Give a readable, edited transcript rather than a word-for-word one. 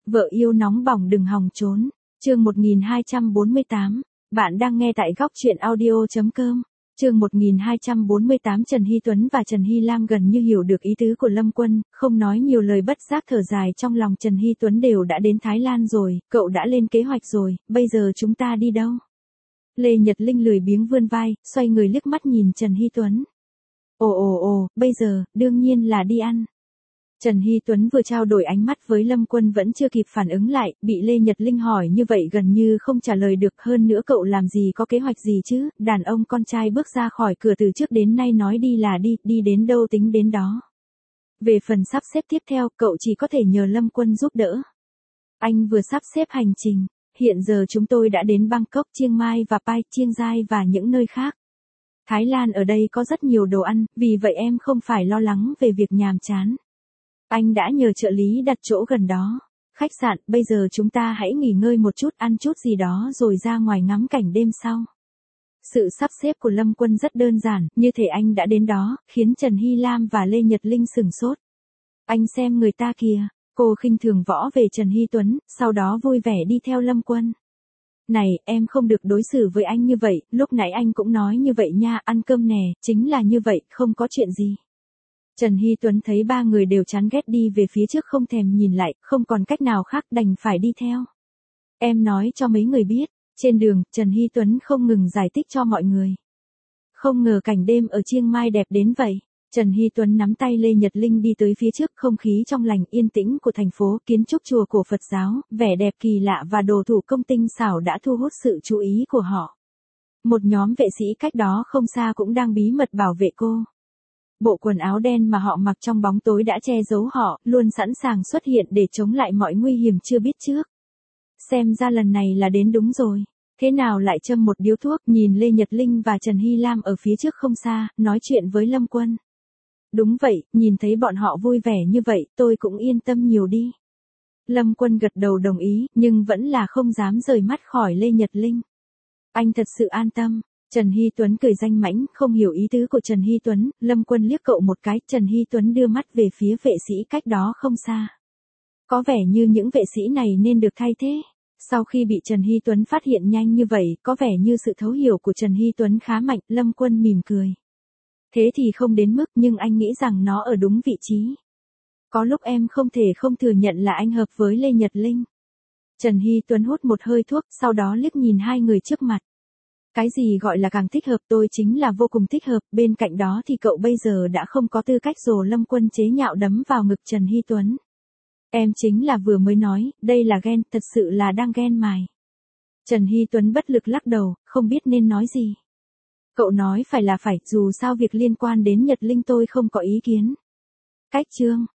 Vợ yêu nóng bỏng đừng hòng trốn. Chương 1248. Bạn đang nghe tại góc truyện audio.com. Chương 1248. Trần Hy Tuấn và Trần Hy Lam gần như hiểu được ý tứ của Lâm Quân, không nói nhiều lời bất giác thở dài trong lòng. Trần Hy Tuấn đều đã đến Thái Lan rồi, cậu đã lên kế hoạch rồi, bây giờ chúng ta đi đâu? Lê Nhật Linh lười biếng vươn vai, xoay người liếc mắt nhìn Trần Hy Tuấn. Bây giờ, đương nhiên là đi ăn. Trần Hy Tuấn vừa trao đổi ánh mắt với Lâm Quân vẫn chưa kịp phản ứng lại, bị Lê Nhật Linh hỏi như vậy gần như không trả lời được. Hơn nữa cậu làm gì có kế hoạch gì chứ, đàn ông con trai bước ra khỏi cửa từ trước đến nay nói đi là đi, đi đến đâu tính đến đó. Về phần sắp xếp tiếp theo, cậu chỉ có thể nhờ Lâm Quân giúp đỡ. Anh vừa sắp xếp hành trình, hiện giờ chúng tôi đã đến Bangkok, Chiang Mai và Pai, Chiang Rai và những nơi khác. Thái Lan ở đây có rất nhiều đồ ăn, vì vậy em không phải lo lắng về việc nhàm chán. Anh đã nhờ trợ lý đặt chỗ gần đó. Khách sạn, bây giờ chúng ta hãy nghỉ ngơi một chút, ăn chút gì đó rồi ra ngoài ngắm cảnh đêm sau. Sự sắp xếp của Lâm Quân rất đơn giản, như thể anh đã đến đó, khiến Trần Hy Lam và Lê Nhật Linh sửng sốt. Anh xem người ta kìa, cô khinh thường võ về Trần Hy Tuấn, sau đó vui vẻ đi theo Lâm Quân. Này, em không được đối xử với anh như vậy, lúc nãy anh cũng nói như vậy nha, ăn cơm nè, chính là như vậy, không có chuyện gì. Trần Hy Tuấn thấy ba người đều chán ghét đi về phía trước không thèm nhìn lại, không còn cách nào khác đành phải đi theo. Em nói cho mấy người biết, trên đường, Trần Hy Tuấn không ngừng giải thích cho mọi người. Không ngờ cảnh đêm ở Chiang Mai đẹp đến vậy. Trần Hy Tuấn nắm tay Lê Nhật Linh đi tới phía trước, không khí trong lành yên tĩnh của thành phố, kiến trúc chùa cổ Phật giáo, vẻ đẹp kỳ lạ và đồ thủ công tinh xảo đã thu hút sự chú ý của họ. Một nhóm vệ sĩ cách đó không xa cũng đang bí mật bảo vệ cô. Bộ quần áo đen mà họ mặc trong bóng tối đã che giấu họ, luôn sẵn sàng xuất hiện để chống lại mọi nguy hiểm chưa biết trước. Xem ra lần này là đến đúng rồi. Thế nào lại châm một điếu thuốc, nhìn Lê Nhật Linh và Trần Hy Lam ở phía trước không xa, nói chuyện với Lâm Quân. Đúng vậy, nhìn thấy bọn họ vui vẻ như vậy, tôi cũng yên tâm nhiều đi. Lâm Quân gật đầu đồng ý, nhưng vẫn là không dám rời mắt khỏi Lê Nhật Linh. Anh thật sự an tâm. Trần Hy Tuấn cười danh mãnh, không hiểu ý tứ của Trần Hy Tuấn, Lâm Quân liếc cậu một cái, Trần Hy Tuấn đưa mắt về phía vệ sĩ cách đó không xa. Có vẻ như những vệ sĩ này nên được thay thế. Sau khi bị Trần Hy Tuấn phát hiện nhanh như vậy, có vẻ như sự thấu hiểu của Trần Hy Tuấn khá mạnh, Lâm Quân mỉm cười. Thế thì không đến mức, nhưng anh nghĩ rằng nó ở đúng vị trí. Có lúc em không thể không thừa nhận là anh hợp với Lê Nhật Linh. Trần Hy Tuấn hút một hơi thuốc, sau đó liếc nhìn hai người trước mặt. Cái gì gọi là càng thích hợp, tôi chính là vô cùng thích hợp, bên cạnh đó thì cậu bây giờ đã không có tư cách rồi. Lâm Quân chế nhạo đấm vào ngực Trần Hy Tuấn. Em chính là vừa mới nói, đây là ghen, thật sự là đang ghen mài. Trần Hy Tuấn bất lực lắc đầu, không biết nên nói gì. Cậu nói phải là phải, dù sao việc liên quan đến Nhật Linh tôi không có ý kiến. Cách chương.